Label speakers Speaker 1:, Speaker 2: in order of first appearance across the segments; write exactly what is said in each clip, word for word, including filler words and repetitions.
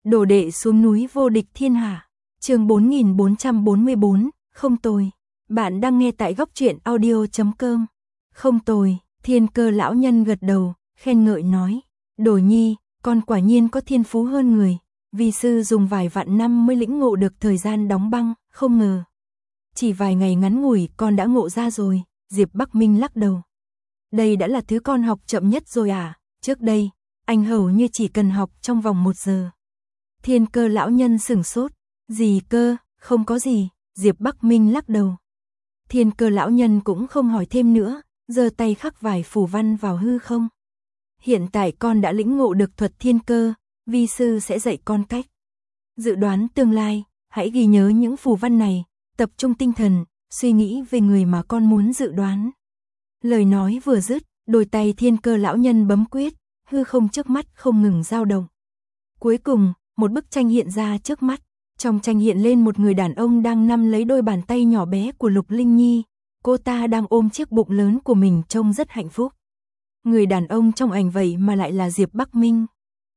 Speaker 1: Đồ đệ xuống núi vô địch thiên hạ. Chương bốn nghìn bốn trăm bốn mươi bốn, không tồi. Bạn đang nghe tại góc truyện audio chấm com. Không tồi, Thiên Cơ lão nhân gật đầu, khen ngợi nói: "Đồ nhi, con quả nhiên có thiên phú hơn người, vi sư dùng vài vạn năm mới lĩnh ngộ được thời gian đóng băng, không ngờ chỉ vài ngày ngắn ngủi con đã ngộ ra rồi." Diệp Bắc Minh lắc đầu. "Đây đã là thứ con học chậm nhất rồi à, trước đây, anh hầu như chỉ cần học trong vòng một giờ." Thiên Cơ lão nhân sửng sốt. "Gì cơ, không có gì." Diệp Bắc Minh lắc đầu. Thiên Cơ lão nhân cũng không hỏi thêm nữa, giơ tay khắc vài phù văn vào hư không. "Hiện tại con đã lĩnh ngộ được thuật thiên cơ, vi sư sẽ dạy con cách dự đoán tương lai, hãy ghi nhớ những phù văn này, tập trung tinh thần, suy nghĩ về người mà con muốn dự đoán." Lời nói vừa dứt, đôi tay Thiên Cơ lão nhân bấm quyết, hư không trước mắt không ngừng dao động. Cuối cùng, một bức tranh hiện ra trước mắt, trong tranh hiện lên một người đàn ông đang nắm lấy đôi bàn tay nhỏ bé của Lục Linh Nhi, cô ta đang ôm chiếc bụng lớn của mình trông rất hạnh phúc. Người đàn ông trong ảnh vậy mà lại là Diệp Bắc Minh.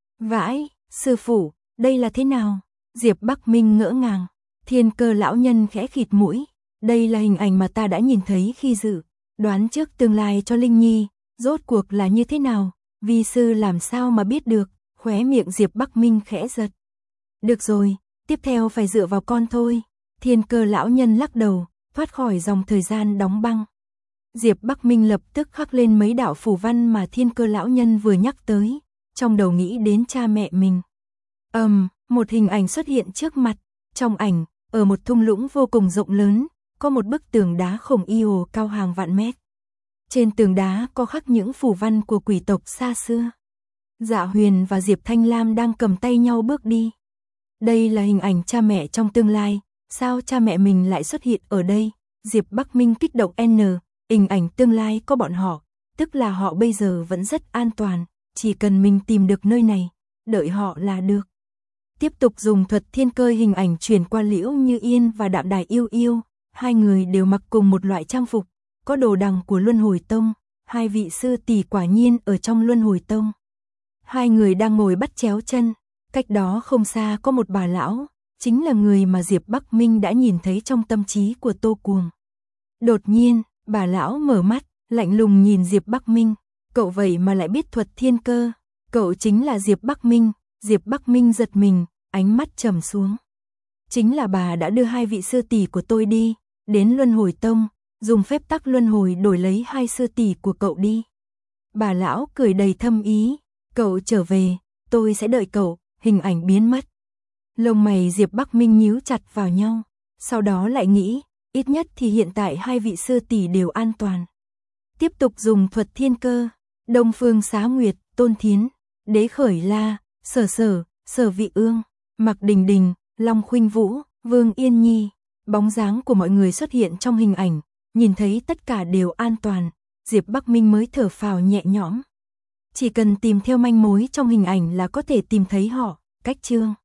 Speaker 1: "Vãi, sư phụ, đây là thế nào?" Diệp Bắc Minh ngỡ ngàng. Thiên Cơ lão nhân khẽ khịt mũi, "Đây là hình ảnh mà ta đã nhìn thấy khi dự đoán trước tương lai cho Linh Nhi, rốt cuộc là như thế nào, vi sư làm sao mà biết được?" Khóe miệng Diệp Bắc Minh khẽ giật. "Được rồi, tiếp theo phải dựa vào con thôi." Thiên Cơ lão nhân lắc đầu, thoát khỏi dòng thời gian đóng băng. Diệp Bắc Minh lập tức khắc lên mấy đạo phù văn mà Thiên Cơ lão nhân vừa nhắc tới, trong đầu nghĩ đến cha mẹ mình. Ầm, um, một hình ảnh xuất hiện trước mặt. Trong ảnh, ở một thung lũng vô cùng rộng lớn, có một bức tường đá khổng lồ cao hàng vạn mét. Trên tường đá có khắc những phù văn của quỷ tộc xa xưa. Dạ Huyền và Diệp Thanh Lam đang cầm tay nhau bước đi. Đây là hình ảnh cha mẹ trong tương lai, sao cha mẹ mình lại xuất hiện ở đây? Diệp Bắc Minh kích động N, hình ảnh tương lai có bọn họ, tức là họ bây giờ vẫn rất an toàn, chỉ cần mình tìm được nơi này, đợi họ là được. Tiếp tục dùng thuật thiên cơ, hình ảnh truyền qua Liễu Như Yên và Đạm Đài Yêu Yêu, hai người đều mặc cùng một loại trang phục, có đồ đằng của Luân Hồi Tông, hai vị sư tỷ quả nhiên ở trong Luân Hồi Tông. Hai người đang ngồi bắt chéo chân, cách đó không xa có một bà lão, chính là người mà Diệp Bắc Minh đã nhìn thấy trong tâm trí của Tô Cuồng. Đột nhiên, bà lão mở mắt, lạnh lùng nhìn Diệp Bắc Minh, "Cậu vậy mà lại biết thuật thiên cơ, cậu chính là Diệp Bắc Minh?" Diệp Bắc Minh giật mình, ánh mắt trầm xuống. "Chính là bà đã đưa hai vị sư tỷ của tôi đi, đến Luân Hồi Tông, dùng phép tắc luân hồi đổi lấy hai sư tỷ của cậu đi." Bà lão cười đầy thâm ý, "Cậu trở về, tôi sẽ đợi cậu." Hình ảnh biến mất. Lông mày Diệp Bắc Minh nhíu chặt vào nhau, sau đó lại nghĩ, ít nhất thì hiện tại hai vị sư tỷ đều an toàn. Tiếp tục dùng thuật thiên cơ, Đông Phương Xá Nguyệt, Tôn Thiến, Đế Khởi La, Sở Sở, Sở Vị Ương, Mạc Đình Đình, Long Khuynh Vũ, Vương Yên Nhi, bóng dáng của mọi người xuất hiện trong hình ảnh, nhìn thấy tất cả đều an toàn, Diệp Bắc Minh mới thở phào nhẹ nhõm. Chỉ cần tìm theo manh mối trong hình ảnh là có thể tìm thấy họ. Cách chương